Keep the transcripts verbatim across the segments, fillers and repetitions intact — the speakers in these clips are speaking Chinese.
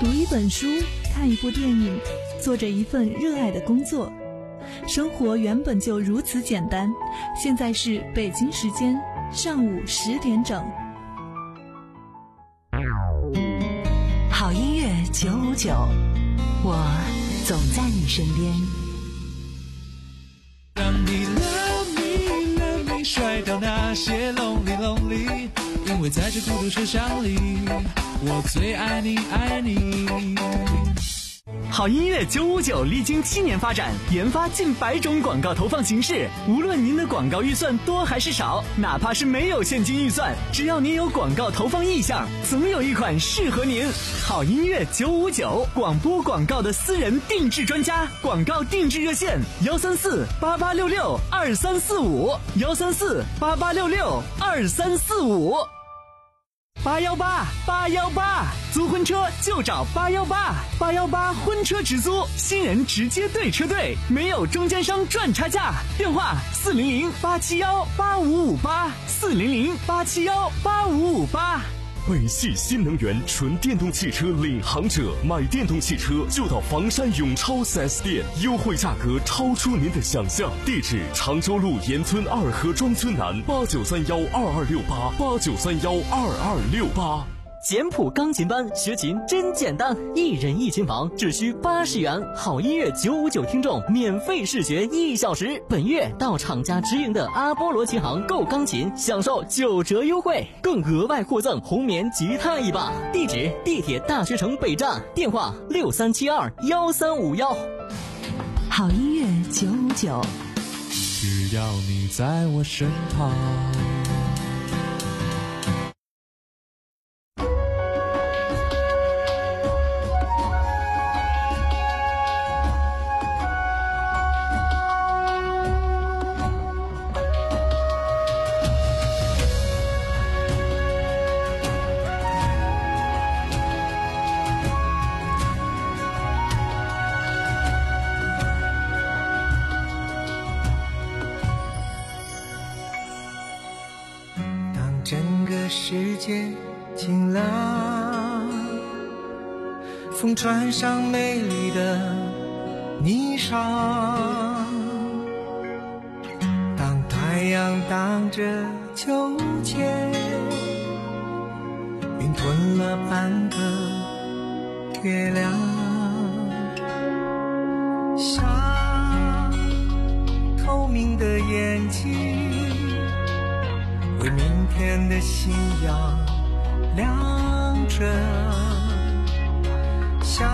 读一本书，看一部电影，做着一份热爱的工作。生活原本就如此简单。现在是北京时间上午十点整。 好音乐九五九，我总在你身边。 让你 love me love me 甩掉那些 lonely lonely， 因为在这孤独车厢里，我最爱你爱你。 好音乐九五九历经七年发展，研发近百种广告投放形式。无论您的广告预算多还是少，哪怕是没有现金预算，只要您有广告投放意向，总有一款适合您。好音乐九五九，广播广告的私人定制专家，广告定制热线幺三四八八六六二三四五幺三四八八六六二三四五。八幺八八幺八，租婚车就找八幺八，八幺八婚车直租，新人直接对车队，没有中间商赚差价。电话四零零八七幺八五五八，四零零八七幺八五五八。 北汽新能源纯电动汽车领航者，买电动汽车就到房山永超 四 S 店，优惠价格超出您的想象。地址常州路沿村二河庄村南，八九三幺二二六八八九三幺二二六八。 简谱钢琴班学琴真简单，一人一琴房只需八十元，好音乐九五九听众免费试学一小时。本月到厂家直营的阿波罗琴行购钢琴，享受九折优惠，更额外获赠红棉吉他一把。地址地铁大学城北站，电话六三七二幺三五幺。 好音乐九五九， 只要你在我身旁。 整个世界晴朗，风穿上美丽的霓裳，当太阳挡着秋千，云吞了半个月亮，像透明的眼睛，为明天的信仰亮着，像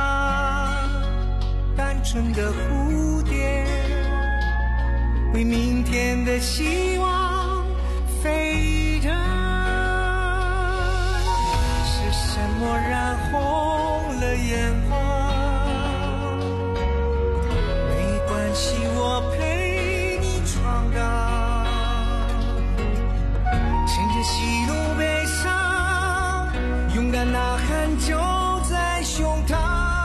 单纯的蝴蝶，为明天的希望飞着。是什么染红了眼眶？没关系，我陪你闯荡。喜怒悲伤，勇敢呐喊就在胸膛，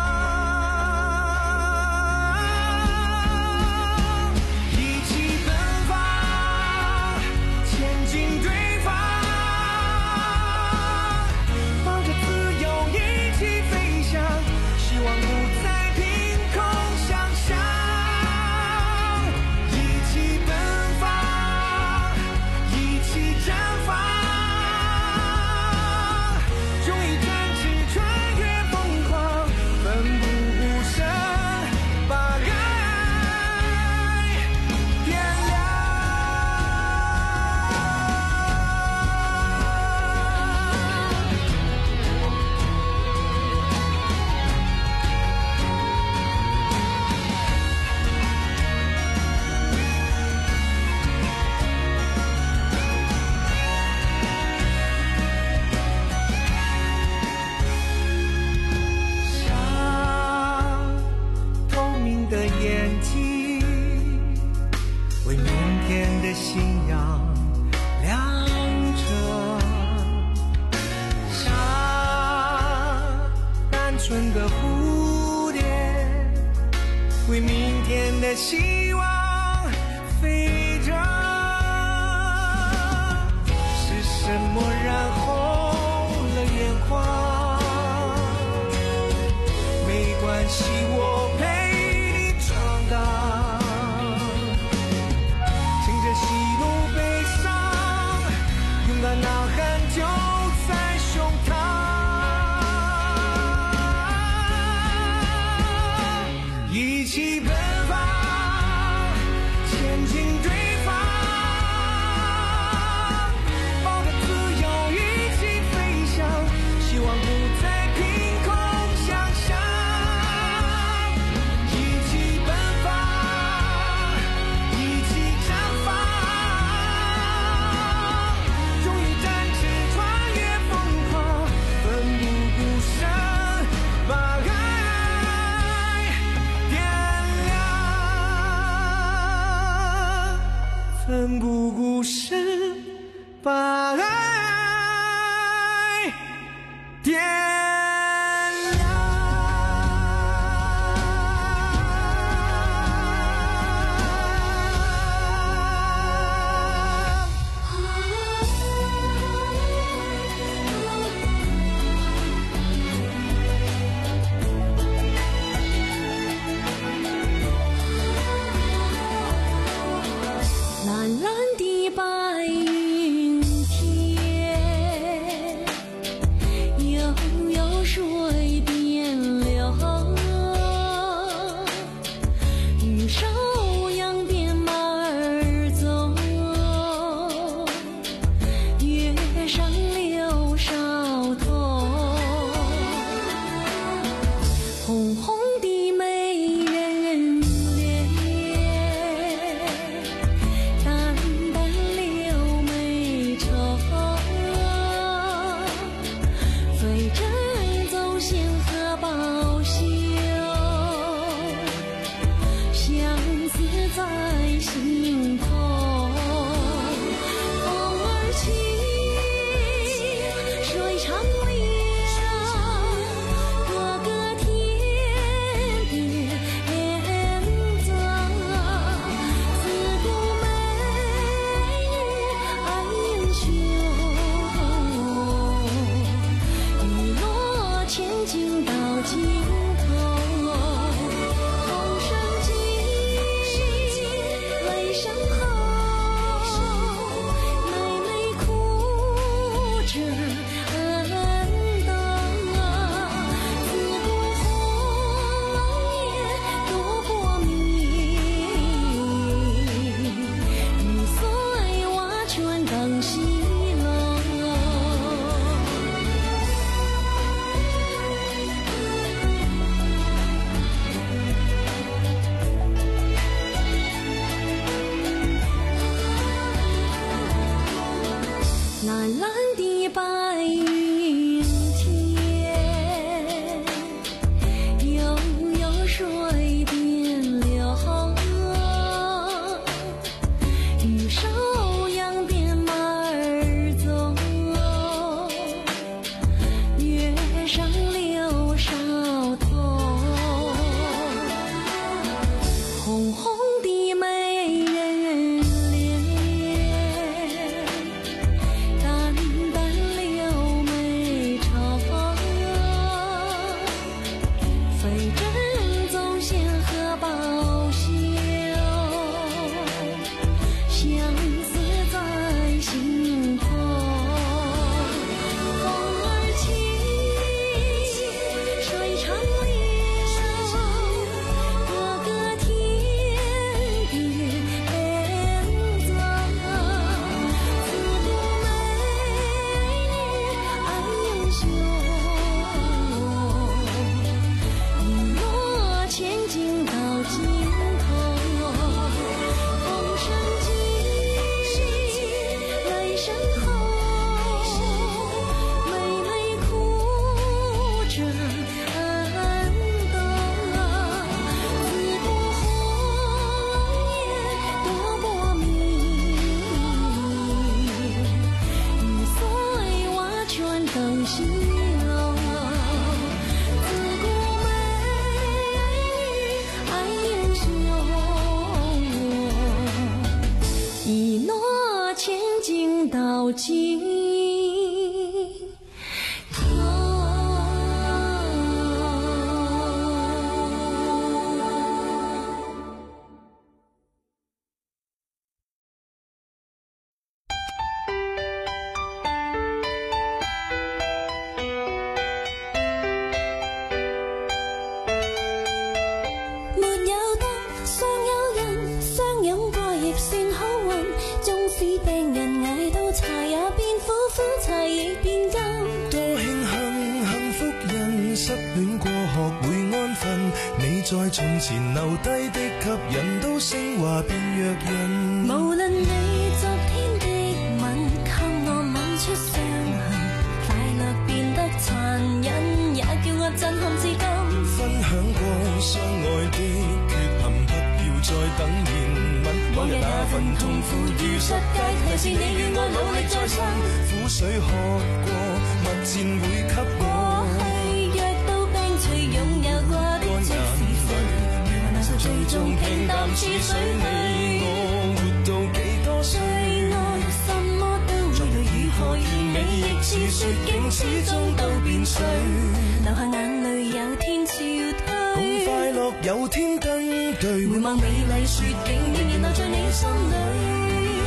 一起奔放，前进对方，抱着自由一起飞翔，希望不再凭空想象，一起奔放，一起绽放。信仰亮着，像单纯的蝴蝶，为明天的希望飞着。是什么染红了眼眶？ 起我陪你长大，听着喜怒悲伤，勇敢呐喊就在胸膛，一起奔跑，前进对方，抱着自由一起飞翔，希望不再凭空想象，一起奔放，一起绽放，终于展翅穿越疯狂，奋不顾身把爱点亮，奋不顾身把爱点亮。 蓝蓝的白云天，悠悠水边流，玉手扬鞭马儿走，月上柳梢头，红红的美人脸，淡淡柳眉愁，飞针走线和宝绣，相思在心头。风儿起，水长流，哥哥天边走，自古美女爱英雄，一落千金到尽头。红绳记，泪声后，妹妹哭着恩等，自古红颜多过命，玉碎瓦全等西楼。蓝蓝的白云天，悠悠水边流，玉手扬鞭马儿走，月上柳梢头，红红的美人脸，淡淡柳眉愁，飞针走线和宝绣，相思在心头。风儿起，水长流，哥哥天边走，自古美女爱英雄，一落千金到尽头。风声起，泪声后，妹妹哭着恩等，自古红颜多过命，玉碎瓦全等西楼。自古美女爱英雄，一诺千金到尽头。 從前留低的吸引，都升華變弱人。 無論你昨天的吻，給我吻出傷痕，快樂變得殘忍，也叫我震撼至今。 分享過相愛的缺陷，不要再等憐憫。往日那份痛苦與失皆提示你與我努力再生。苦水喝過，蜜餞會給我。 過去若到病除擁有過的即是誰？如何難受最終平淡似水。 你我活到幾多歲？ 最愛什麼都會累，如何完美亦似雪景，始終都變碎。流下眼淚有天潮退， 共快樂有天登對。 回望美麗雪景，仍然留在你心裏。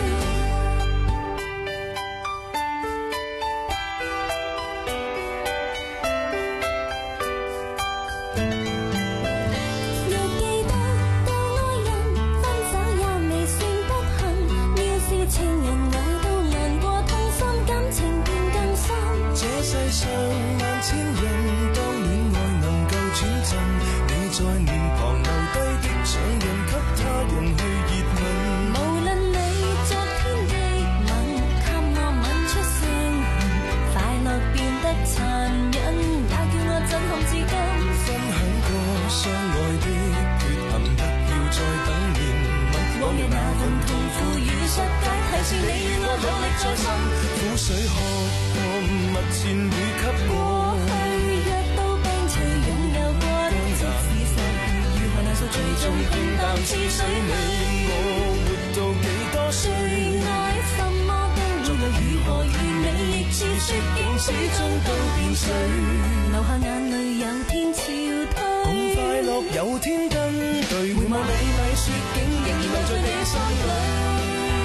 上萬千人，當戀愛能夠轉陣，你在臉龐留低的掌印，給他人去熱吻。 無論你昨天的吻，給我吻出傷痕，快樂變得殘忍，也叫我震撼至今。 分享過相愛的缺陷，不要再等憐憫。 往日那份痛苦與失解，提示你與我努力再生。 苦水喝過，蜜餞會給我。 過去若到病除擁有過的即是誰？如何難受最終平淡似水。你我活到幾多歲？ 最愛什麼都會累，如何完美亦似雪景，始終都變碎。流下眼淚有天潮退， 共快樂有天登對。回望美麗雪景，仍然留在你心裏。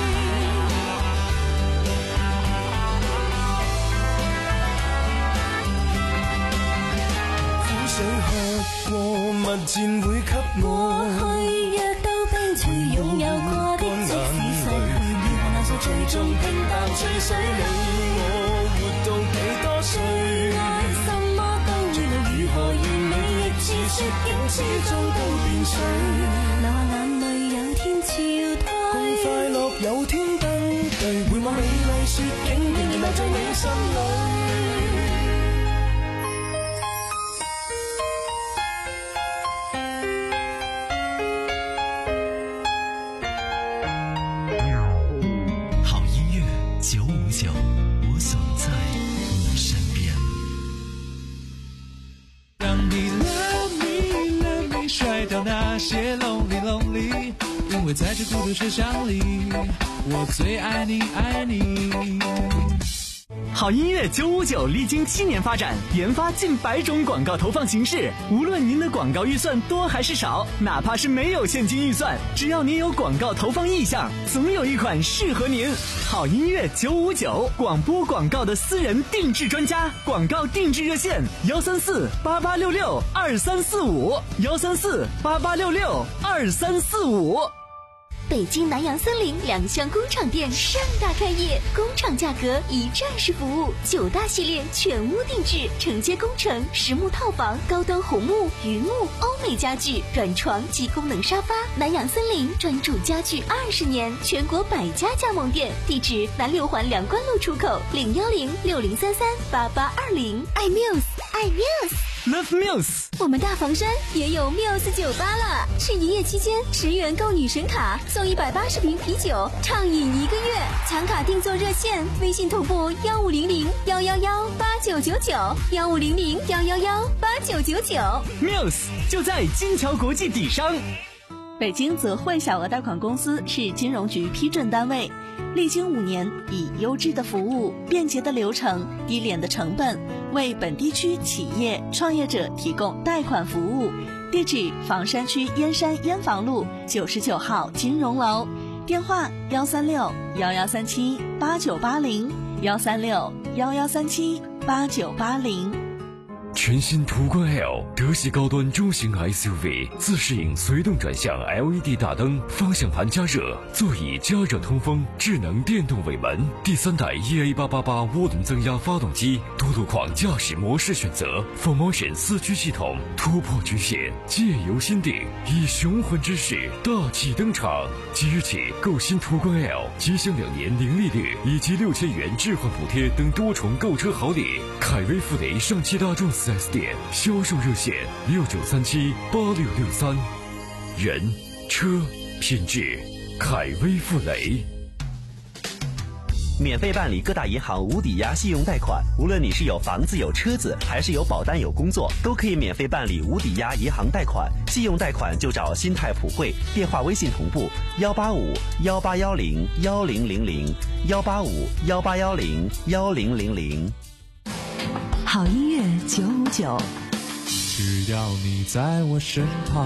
水喝過，蜜餞會給我。 過去若到冰除擁有過的即是誰？如何難受最終平淡似水。你我活到幾多歲？ 愛什麼都會累，如何完美亦似雪景，始終都變碎。流下眼淚有天潮退， 共快樂有天登對。回望美麗雪景，仍然留在你心裏。 我总在你身边。 让你 love me love me 甩掉那些 lonely lonely， 因为在这孤独车厢里，我最爱你爱你。 好音乐九五九历经七年发展，研发近百种广告投放形式。无论您的广告预算多还是少，哪怕是没有现金预算，只要您有广告投放意向，总有一款适合您。好音乐九五九，广播广告的私人定制专家，广告定制热线：幺三四八八六六二三四五，幺三四八八六六二三四五。 北京南洋森林两厢工厂店盛大开业，工厂价格一站式服务，九大系列全屋定制，承接工程、实木套房、高端红木、榆木、欧美家具、软床及功能沙发。南洋森林专注家具二十年，全国百家加盟店，地址南六环两关路出口，零幺零六零三三八八二零。爱 Muse， 爱 Muse。Love Muse， 我们大房山也有 Muse 酒吧了，是营业期间十元购女神卡送一百八十瓶啤酒，畅饮一个月。抢卡订座热线：微信同步幺五零零幺幺幺八九九九，幺五零零幺幺幺八九九九。 Muse 就在金桥国际底商。 北京泽汇小额贷款公司是金融局批准单位，历经五年，以优质的服务、便捷的流程、低廉的成本，为本地区企业创业者提供贷款服务。地址：房山区燕山燕房路九十九号金融楼，电话：幺三六幺幺三七八九八零，幺三六幺幺三七八九八零。 全新途观 L 德系高端中型 S U V， 自适应随动转向 L E D 大灯，方向盘加热，座椅加热通风，智能电动尾门，第三代 E A 八八八涡轮增压发动机，多路况驾驶模式选择 ，Full Motion 四驱系统，突破局限，借由心定，以雄浑之势大气登场。即日起购新途观 L， 即享两年零利率以及六千元置换补贴等多重购车好礼。凯威富雷上汽大众四 S 店销售热线六九三七八六六三，人车品质，凯威富雷。 免费办理各大银行无抵押信用贷款，无论你是有房子有车子，还是有保单有工作，都可以免费办理无抵押银行贷款。信用贷款就找新泰普惠，电话微信同步幺八五幺八幺零幺零零零幺八五幺八幺零幺零零零。 好音乐九五九， 只要你在我身旁。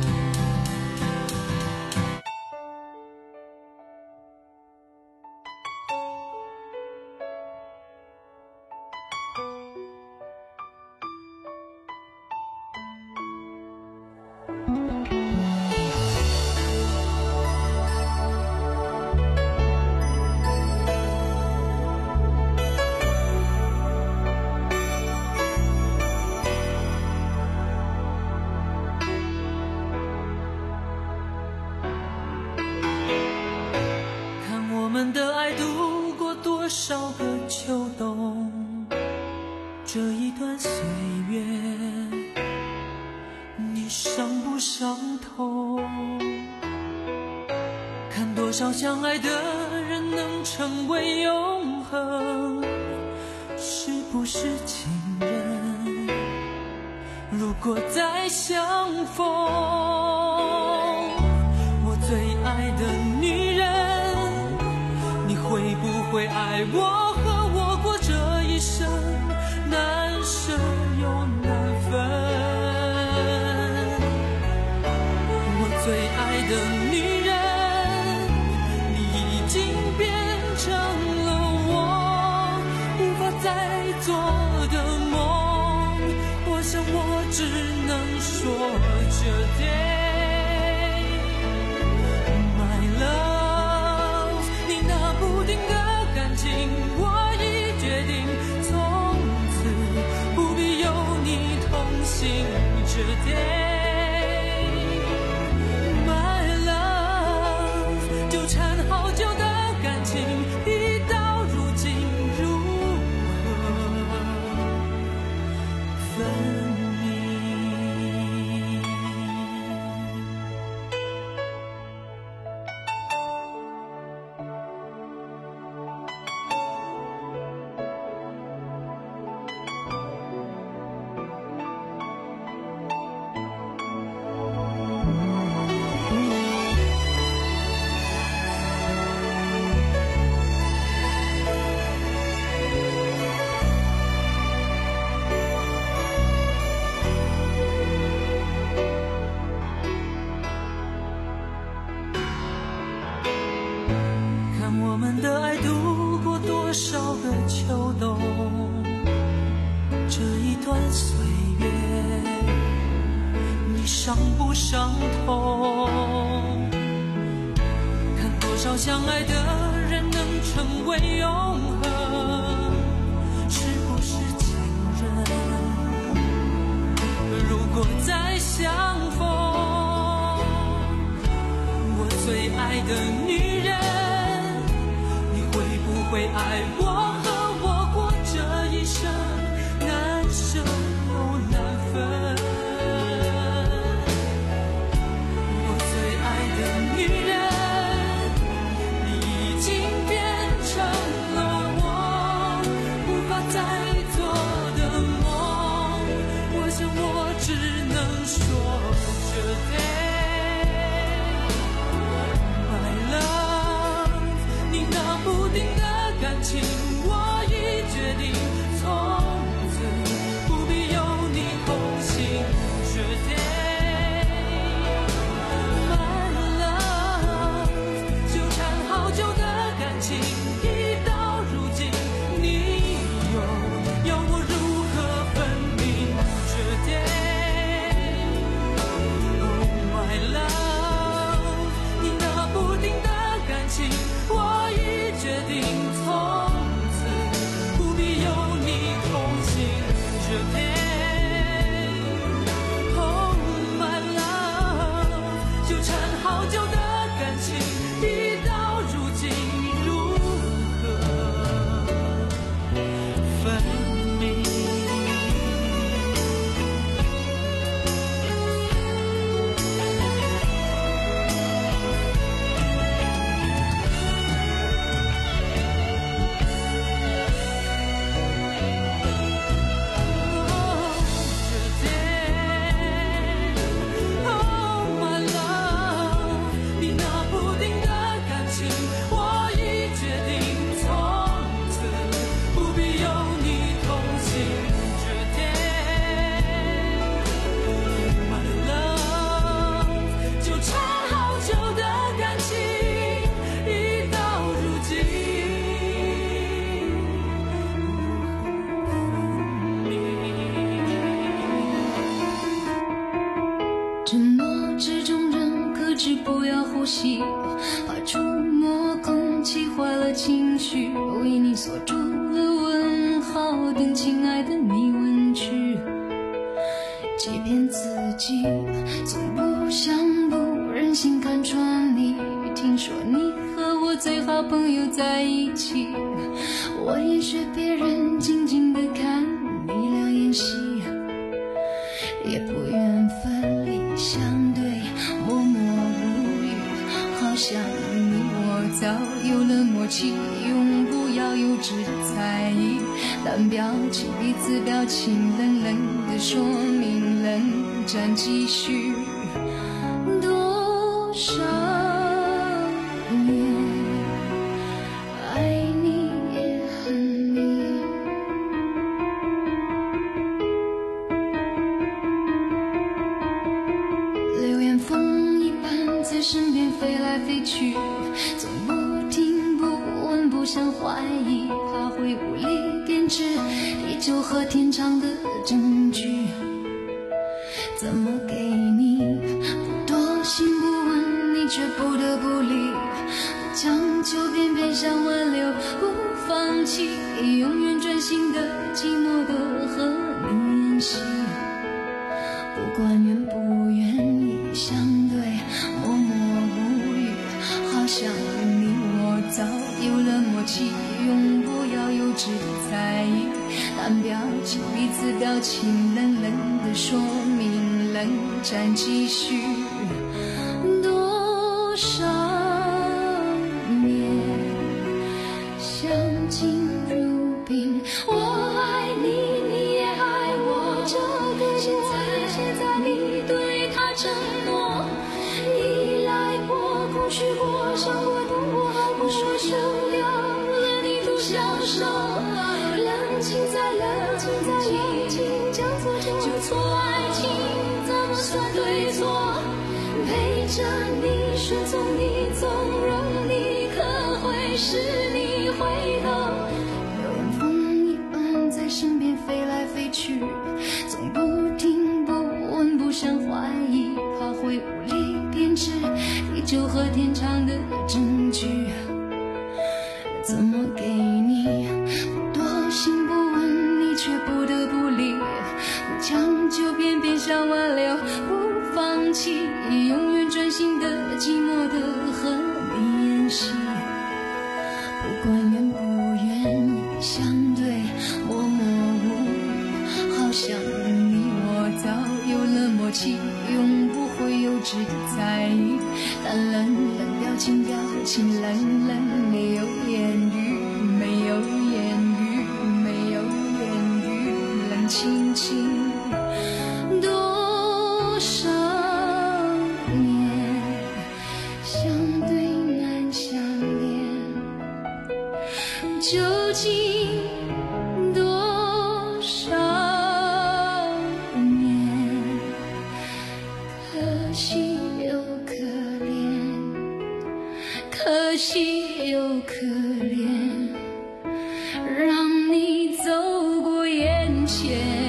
这一段岁月，你伤不伤痛？看多少相爱的人能成为永恒，是不是情人？如果再相逢，我最爱的女人，你会不会爱我？和我过这一生，难舍又难分。我最爱的女人，你已经变成了我无法再做的梦。我想我只能说这day my love， 你那不定的感情我已决定，从此不必有你同行这day my love， 纠缠好久的感情已到如今如何分明？我们的爱度过多少个秋冬，这一段岁月，你伤不伤痛？看多少相爱的人能成为永恒，是不是情人？如果再相逢，我最爱的女人，会爱我和我过这一生，难舍又难分。我最爱的女人，你已经变成了我无法再做的梦。我想我只能说这day my love， 你那不定的感情我我等亲爱的你吻去，欺骗自己，从不想不忍心看穿你。听说你和我最好朋友在一起，我也学别人静静地看你俩演戏，也不愿分离相对，默默无语，好像你我早有了默契，永不要幼稚的猜疑，但表情彼此表情冷冷的说明冷战继续多少年，爱你也恨你。流言风一般在身边飞来飞去，总不听不问不想怀疑，怕会无力编织地久和天长的证据。怎么给你不多心不问，你却不得不理，不将就偏偏想挽留，不放弃，永远专心的寂寞的和你演戏，不管愿不愿意相对，默默无语，好像你我早有了默契，永不要幼稚的猜疑，但表情彼此表情冷冷的说明冷战继续多少年，相敬如宾，我爱你你也爱我，这个现在现在你对他承诺，依赖过空虚过伤过痛过好过说休掉了你不享受，冷静再冷静再冷静，将错就错，爱情怎么算对错，陪着你顺从你纵容你，可会是你回头，流言风一般在身边飞来飞去，总不听不问不想怀疑，怕会无力编织地久和天长的证据。怎么给你不多心不问，你却不得不理，不将就偏偏想挽留，不放弃，永远专心的寂寞的和你演戏，不管愿不愿意相对，默默无语，好像你我早有了默契，永不会幼稚的猜疑，但冷冷表情表情冷冷，没有言语没有言语没有言语，冷清清多少年，相对难相恋，究竟多少年，可惜又可怜，可惜又可怜，让你走过眼前。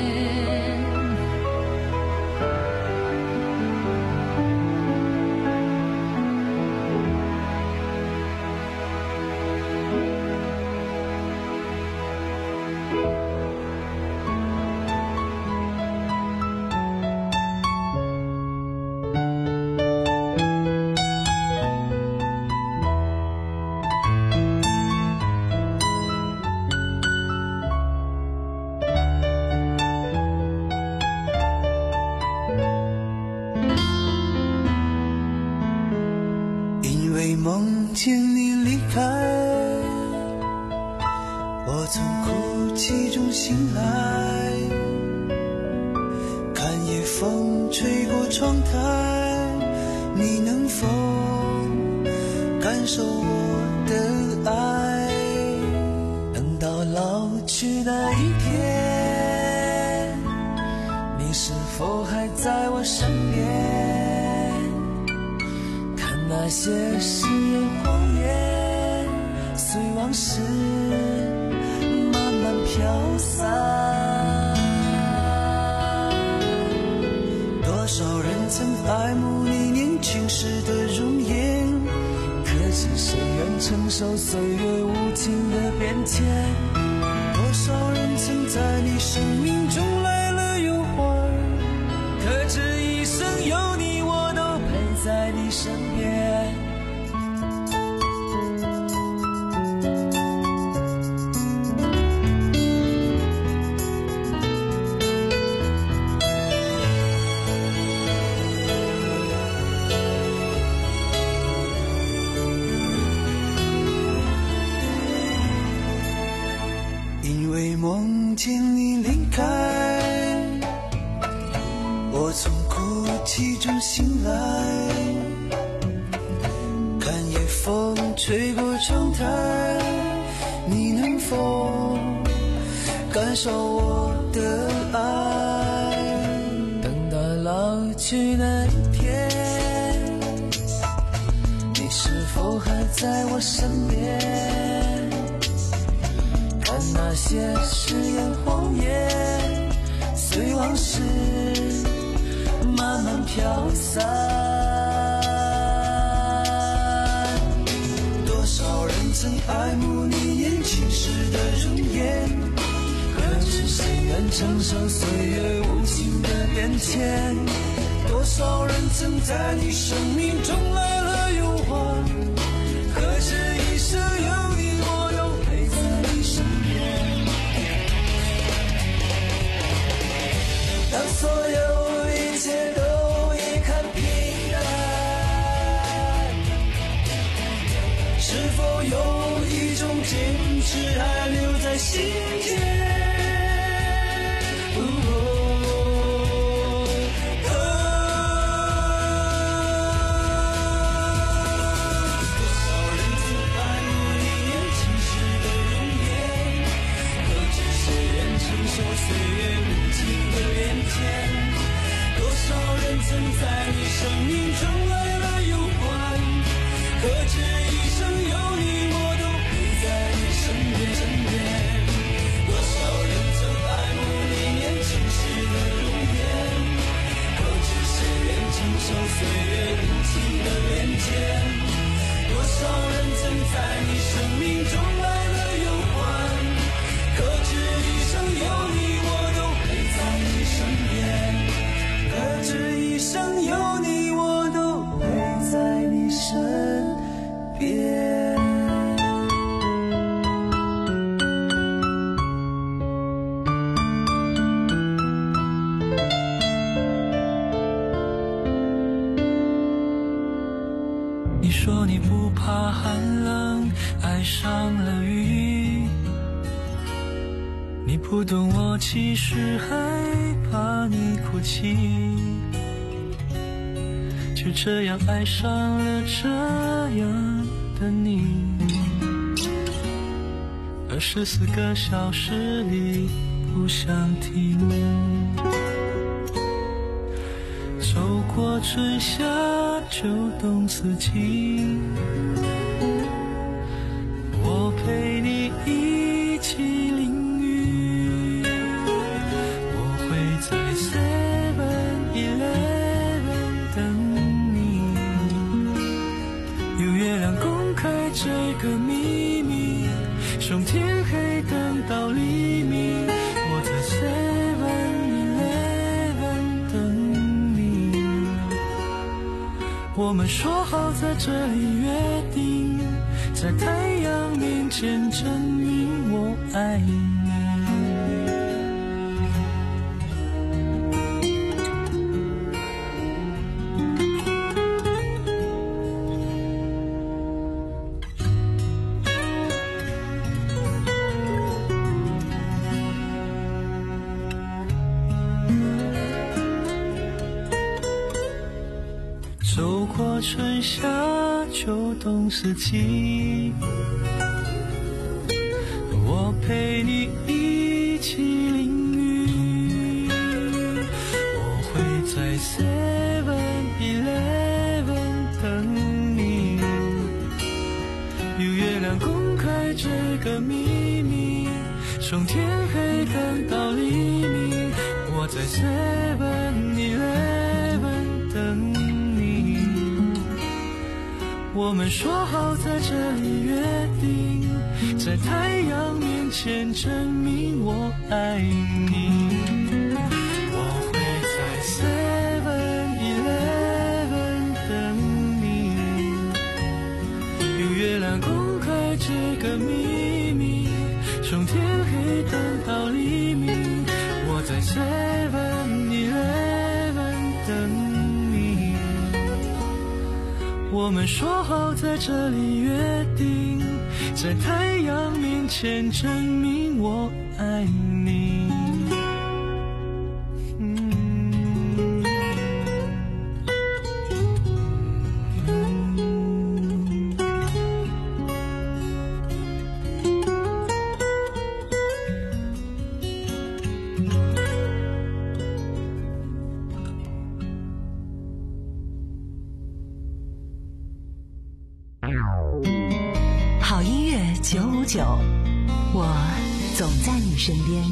梦见你离开，我从哭泣中醒来，看夜风吹过窗台，你能否感受我的爱？等到老去那一天，你是否还在我身边？那些誓言谎言，随往事慢慢飘散。多少人曾爱慕你年轻时的容颜，可惜谁愿承受岁月无情的变迁？多少人人曾在你生命中来了又还，可这一生有你我都陪在你身边。梦见你离开，我从哭泣中醒来，看夜风吹过窗台，你能否感受我的爱？等到老去那一天，你是否还在我身边？那些誓言谎言，随往事慢慢飘散。多少人曾爱慕你年轻时的容颜，可是谁愿承受岁月无情的变迁？多少人曾在你生命中来了又还，可是一生有你我都陪在你身边。当所有一切都已看平淡，是否有一种坚持还留在心间？曾在你生命中来了又还，可这一生有你我都陪在你身边身边。多少人曾爱慕你年轻时的容颜，可知谁愿承受岁月无情的变迁？多少人曾在你生命中来了又还，可知一生有你我都陪在你身边。可知一生有你我都陪在你身边。你说你不怕寒冷，爱上了雨，你不懂我其实害怕你哭泣，就这样爱上了这样的你。二十四个小时里不想停，走过春夏秋冬四季，我陪你一起淋雨，我会在 seven eleven 等你，有月亮公开这个秘密，从天黑等到黎明，我在 seven eleven 等你，我们说好在这里约定，在太阳面前证明我爱你。走过春夏秋冬四季，我陪你一起淋雨，我会在 seven eleven 等你，有月亮公开这个秘密，从天黑等到黎明，我在 seven eleven 等你，我们说好在这里约定，在太阳面前证明我爱你。我会在 seven eleven 等你，用月亮公开这个秘密，从天黑等到黎明。我在 seven eleven 等你，我们说好在这里约定，在太阳面前证明我爱你。 好音乐九五九，我总在你身边。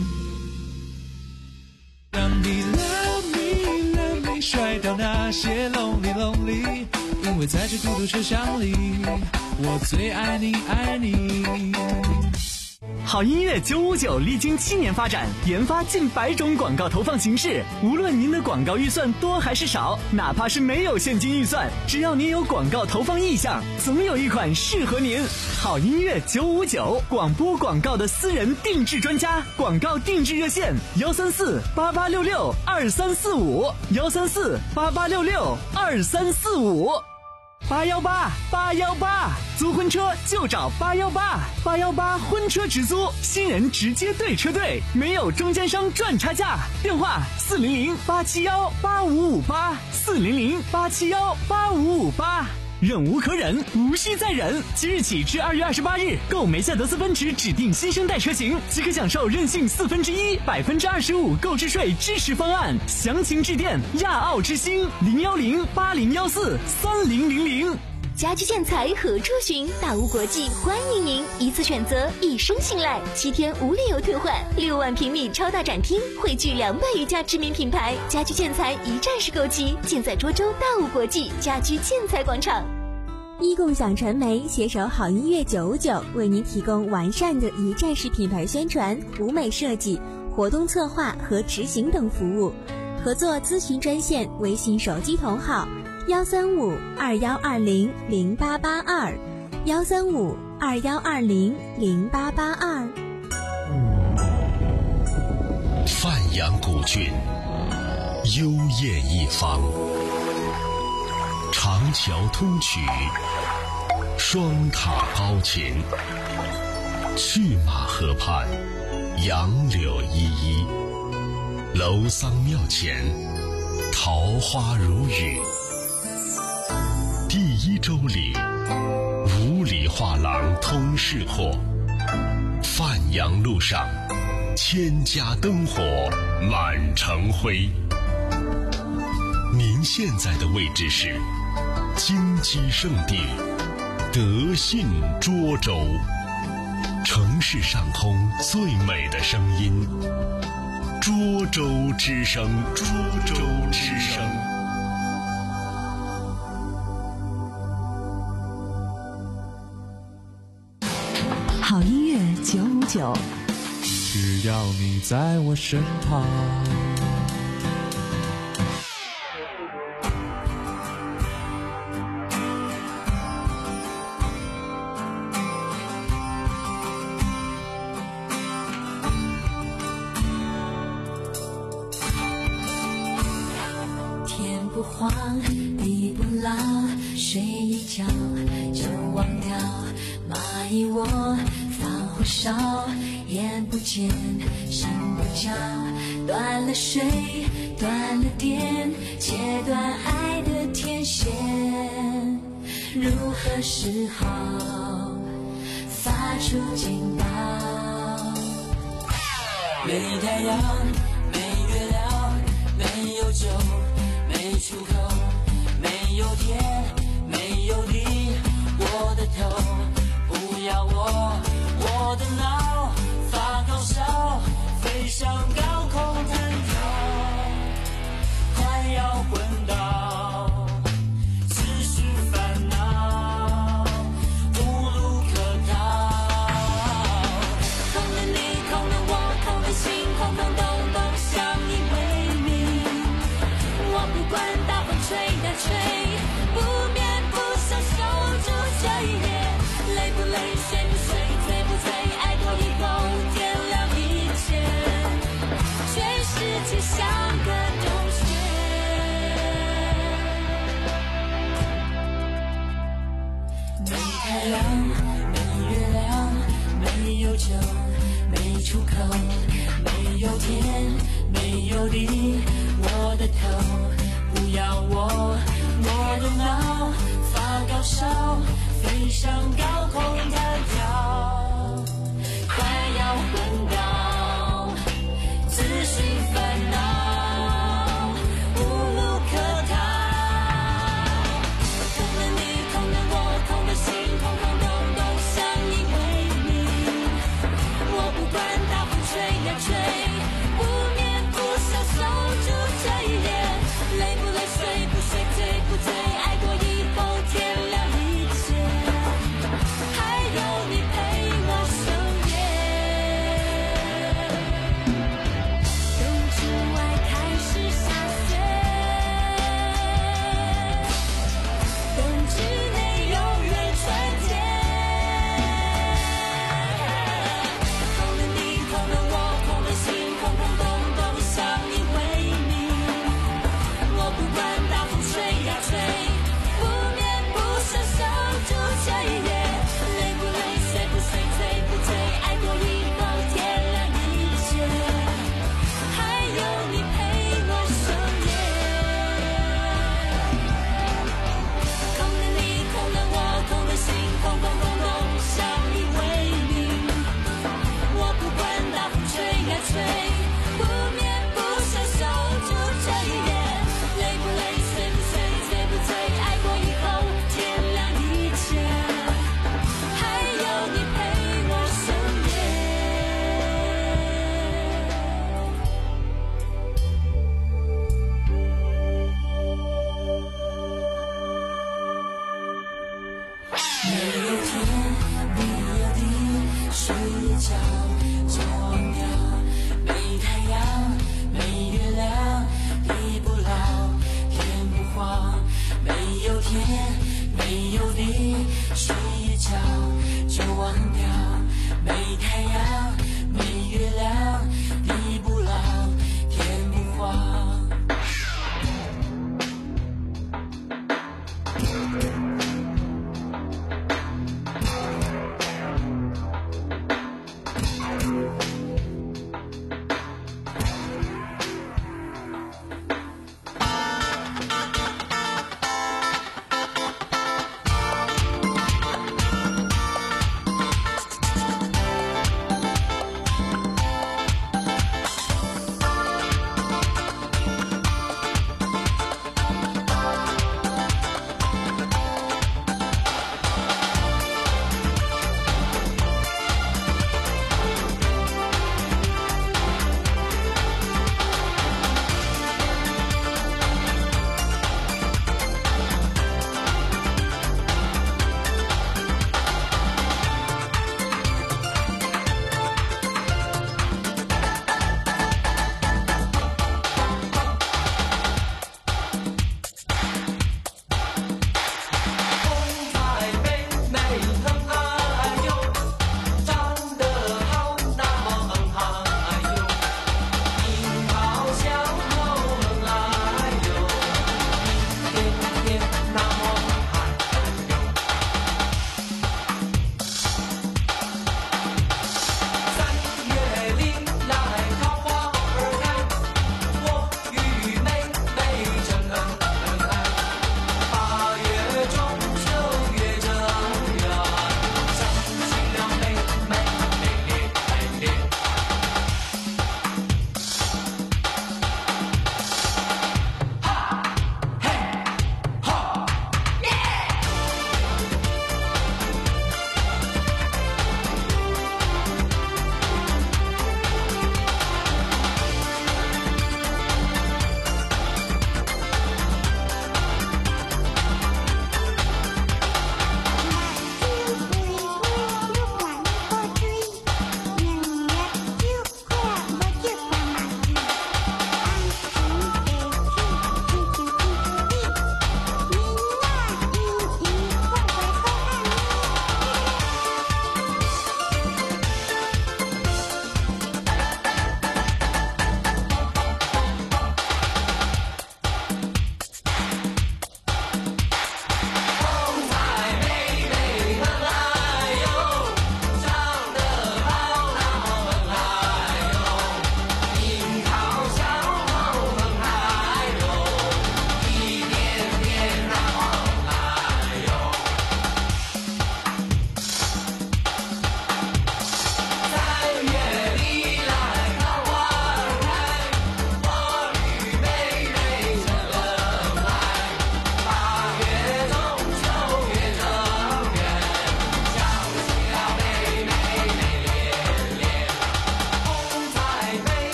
让你 love me love me 甩掉那些 lonely lonely， 因为在这孤独车厢里，我最爱你爱你。 好音乐九五九历经七年发展，研发近百种广告投放形式。无论您的广告预算多还是少，哪怕是没有现金预算，只要您有广告投放意向，总有一款适合您。好音乐九五九，广播广告的私人定制专家，广告定制热线幺三四八八六六二三四五幺三四八八六六二三四五。八幺八八幺八，租婚车就找八幺八，八幺八婚车直租，新人直接对车队，没有中间商赚差价。电话四零零八七幺八五五八，四零零八七幺八五五八。忍无可忍，无需再忍。即日起至二月二十八日，购梅赛德斯奔驰指定新生代车型，即可享受任性四分之一、百分之二十五购置税支持方案。详情致电亚奥之星零幺零八零幺四三零零零。 家居建材何处寻？大屋国际欢迎您，一次选择，一生信赖，七天无理由退换，六万平米超大展厅，汇聚两百余家知名品牌，家居建材一站式购齐，尽在涿州大屋国际家居建材广场。 一共享传媒携手好音乐九五九，为您提供完善的一站式品牌宣传、舞美设计、活动策划和执行等服务。合作咨询专线：微信手机同号幺三五二幺二零零八八二，幺三五二幺二零零八八二。 范阳古郡，幽艳一方，长桥通衢，双塔高琴，去马河畔，杨柳依依，楼桑庙前，桃花如雨。第一周里，五里画廊通市货，范阳路上，千家灯火满城辉。您现在的位置是金鸡圣地德信涿州，城市上空最美的声音，涿州之声，涿州之声。 好音乐九五九， 只要你在我身旁。 天不黄地不老，睡一觉就忘掉，蚂蚁窝放火烧，眼不见心不焦，断了水断了电，切断爱的天线，如何是好？发出警报。 没太阳，没月亮，没有酒，没出口，没有天，没有地，我的头不要我，我的脑发高烧，飞上高空弹跳，快要昏倒，思绪烦恼，无路可逃。痛的你有出口，没有天，没有地，我的头不要我，我的脑发高烧，飞上高空弹跳，快要昏倒，自寻烦恼，无路可逃。空的你，空的我，空的心，空空洞洞，想因为你，我不管大风吹呀吹，不眠不休守住这一夜，累不累，睡不睡，醉不醉，爱过以后天亮一切，还有你陪我守夜。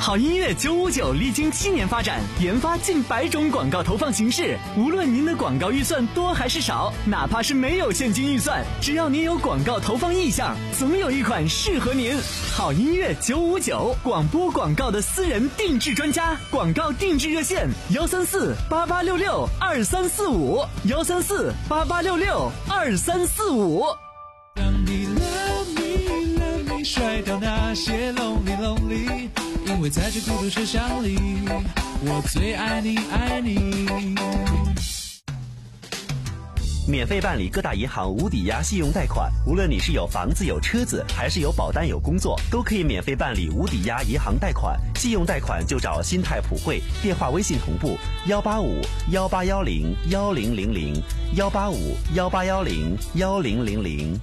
好音乐九五九历经七年发展，研发近百种广告投放形式。无论您的广告预算多还是少，哪怕是没有现金预算，只要您有广告投放意向，总有一款适合您。好音乐九五九，广播广告的私人定制专家，广告定制热线：幺三四八八六六二三四五，幺三四八八六六二三四五。 让你 love me love me 甩掉那些 lonely lonely， 因为在这孤独车厢里，我最爱你爱你。 免费办理各大银行无抵押信用贷款，无论你是有房子有车子，还是有保单有工作，都可以免费办理无抵押银行贷款。信用贷款就找新泰普惠，电话微信同步幺八五幺八幺零幺零零零幺八五幺八幺零幺零零零。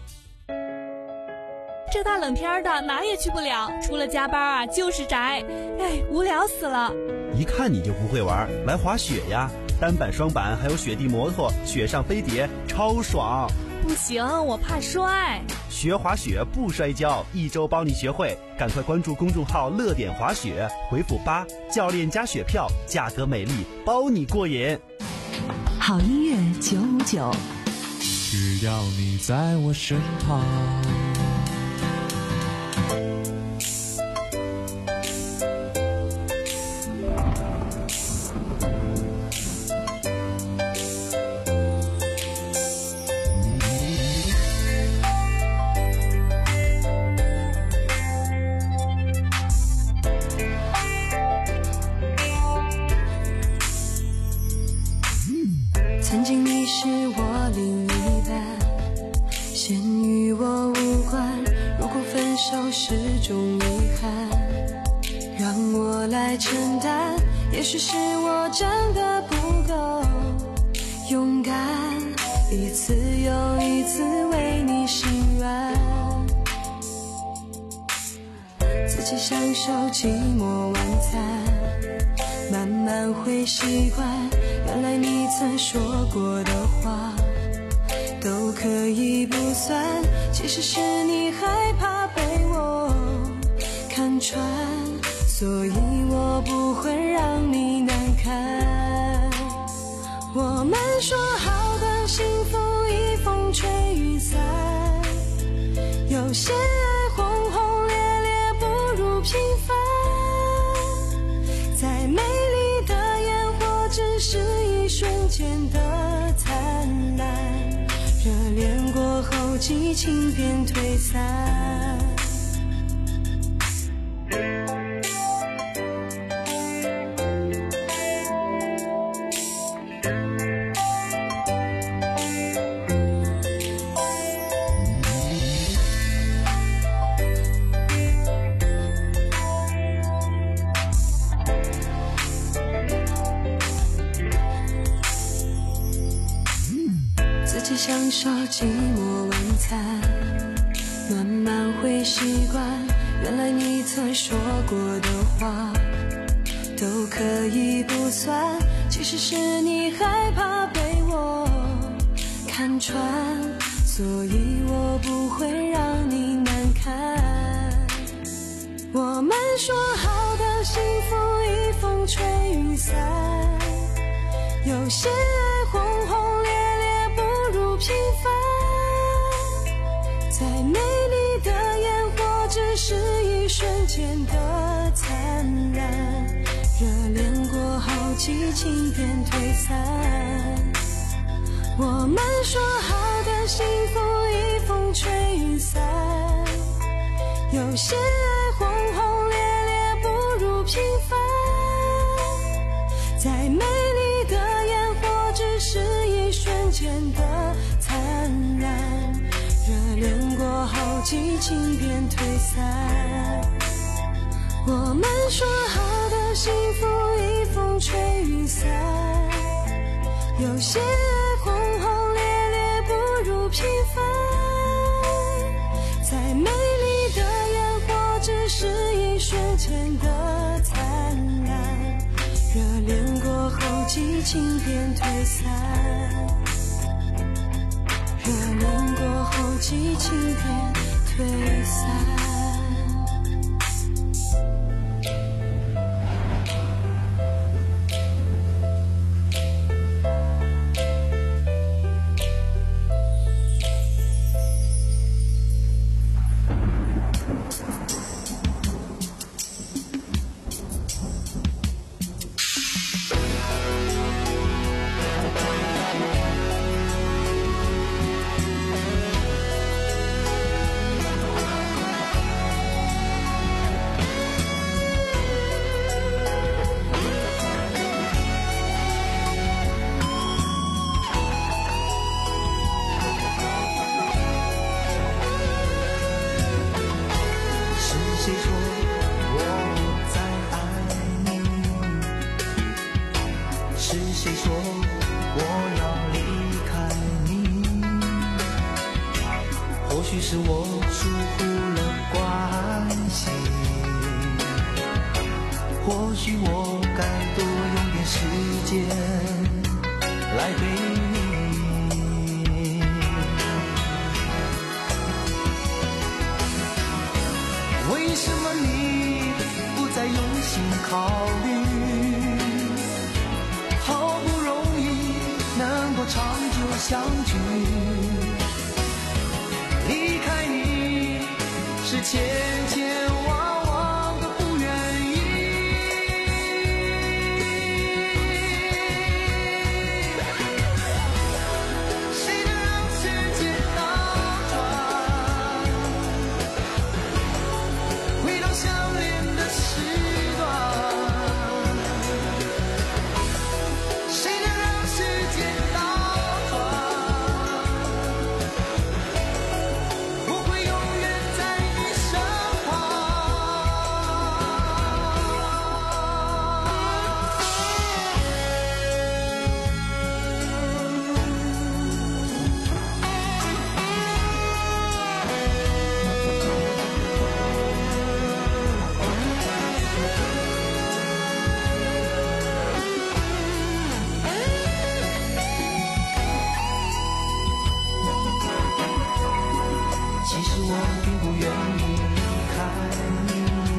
这大冷天的哪也去不了，除了加班啊就是宅，哎，无聊死了。 一看你就不会玩，来滑雪呀！单板、双板还有雪地摩托，雪上飞碟，超爽！ 不行，我怕摔。 学滑雪不摔跤，一周帮你学会。赶快关注公众号“乐点滑雪”，回复八，教练加雪票，价格美丽，包你过瘾。 好音乐九五九， 只要你在我身旁。 曾经你是我另一半，现与我无关。如果分手是种遗憾，让我来承担。也许是我真的不够勇敢，一次又一次为你心软，自己享受寂寞晚餐，慢慢会习惯。原来你曾说过的话都可以不算，其实是你害怕被我看穿，所以我不会让你难堪。我们说好的幸福已风吹雨散，有些爱轰轰烈烈不如平凡，再美丽的烟火只是一瞬间的灿烂，热恋过后激情便退散。享受寂寞晚餐，慢慢会习惯。原来你曾说过的话都可以不算，其实是你害怕被我看穿，所以我不会让你难堪。我们说好的幸福已风吹雨散，有些爱轰轰烈烈不如平凡，再美丽的烟火只是一瞬间的灿烂，热恋过后激情便退散。我们说好的幸福已风吹雨散，有些爱轰轰烈烈不如平凡，再美丽的烟火只是一瞬间的灿烂，热恋过后激情便退散。我们说好的幸福已风吹雨散，有些爱轰轰烈烈不如平凡，再美丽的烟火只是一瞬间的灿烂，热恋过后激情便退散，热恋过后激情便退散。 谁说我在爱你？是谁说我要离开你？或许是我疏忽了关系，或许我该多用点时间来对你。为什么你不再用心考虑？好不容易能够长久相聚，离开你是千千万万个不愿意。谁能让时间倒转，回到相恋的时段？谁能让时间倒转？我会永远在你身旁。其实我并不愿意离开你，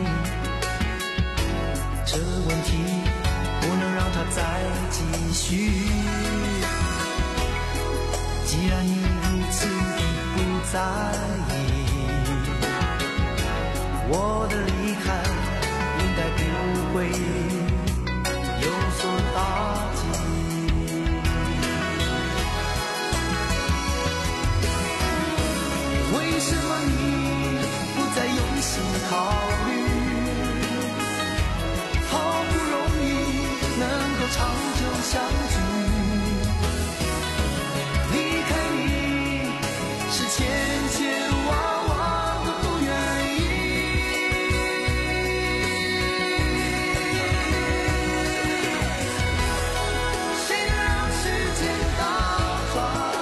这问题不能让它再继续。既然你如此的不在意，我的离开应该不会有所打击。为什么你不再用心考虑？好不容易能够长久相聚，离开你是千千万万个不愿意。谁能让时间倒转，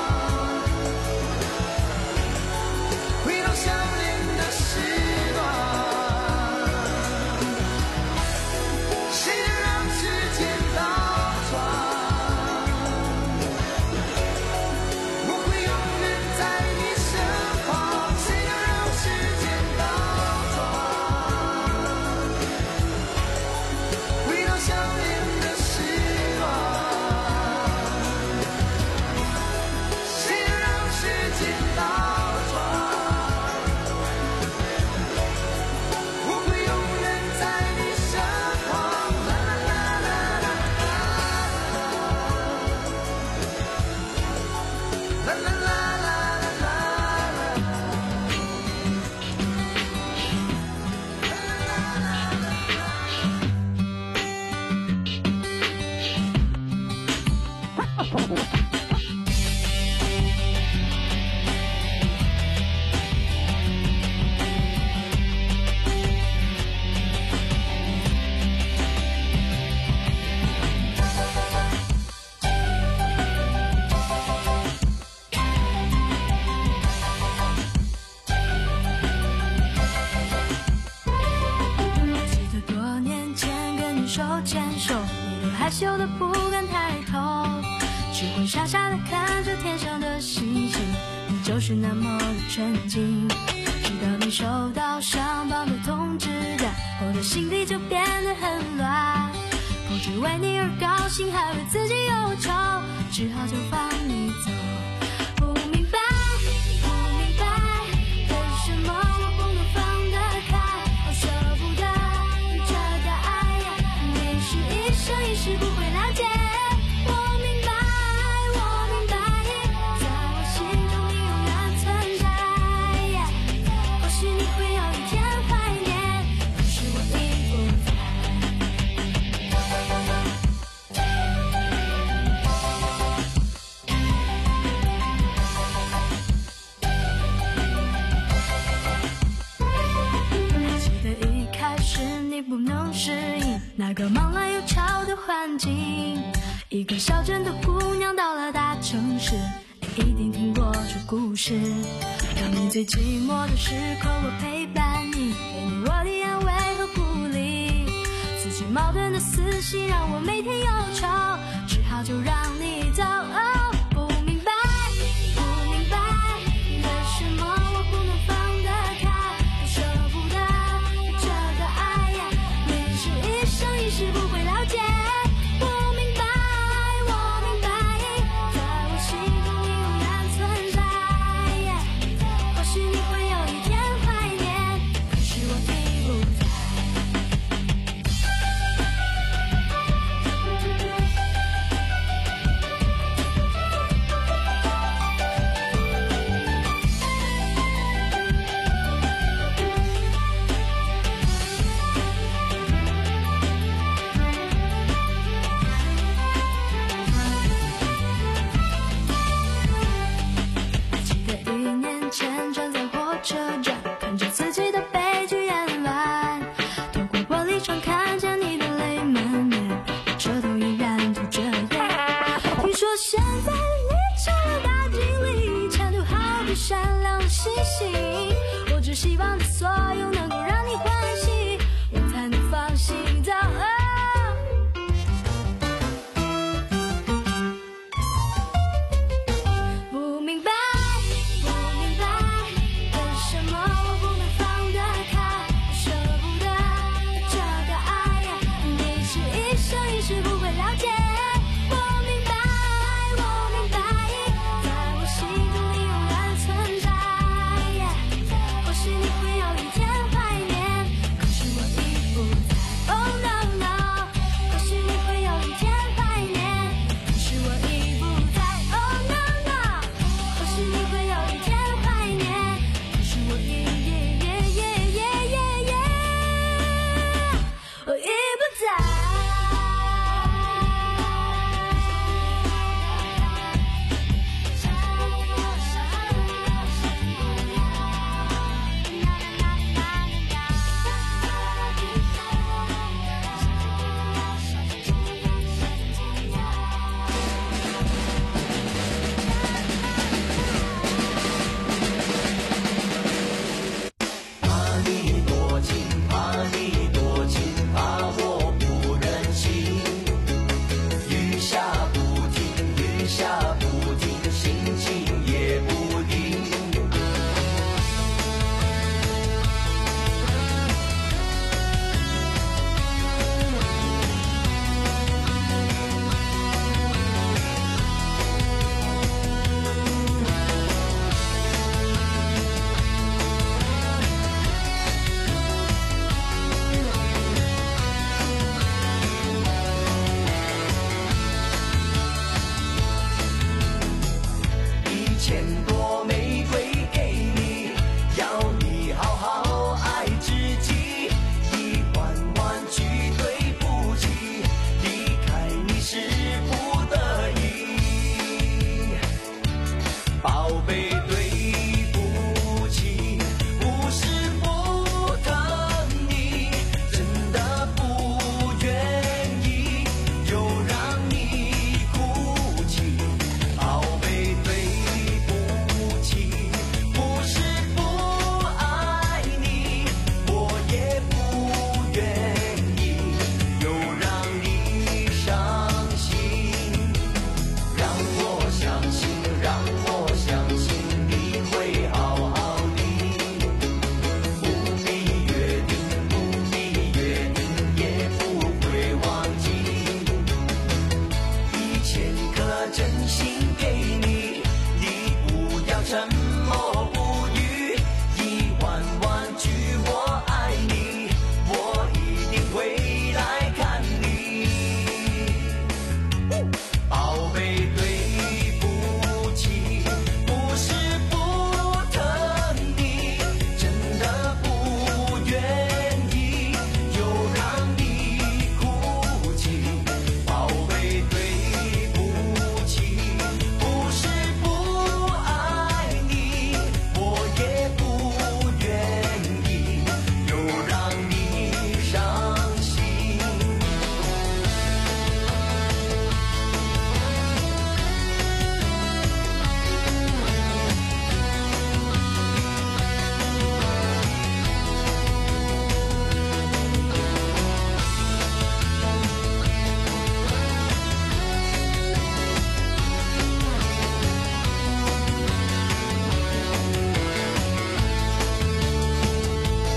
回到相恋的时段？谁能让时间倒转？我会永远在你身旁。谁能让时间倒转？回到相恋的时段？谁能让时间倒转？我会永远在你身旁。啦啦啦啦啦啦啦啦啦啦啦。 记得多年前跟你手牵手，你都害羞的不敢抬头，只会傻傻的看着天上的星星，你就是那么的纯净。直到你收到上报的通知单，我的心里就变得很乱，不知为你而高兴，还为自己忧愁，只好就放你走。不明白，不明白，为什么我不能放得开，我舍不得这个爱，你是一生一世不会了解。我明白，我明白，在我心中你永远存在，或许你会有一天怀念，可是我已不在。 那个忙乱又吵的环境，一个小镇的姑娘到了大城市，你一定听过这故事。当你最寂寞的时刻，我陪伴你，给你我的安慰和鼓励。自己矛盾的思绪让我每天忧愁，只好就让你走。哦，不明白，不明白，为什么我不能放得开，不舍不得这个爱呀，也是一生一世不会了解。不明白，我明白，在我心中你永远存在。或许你会有一天怀念，可是我已不在。记得一年前站在火车站，看着自己的悲剧演完，透过玻璃窗看见你的泪满面，车头依然涂着烟。听说现在你成了大经理，前途好比闪亮的星星，我只希望你所有能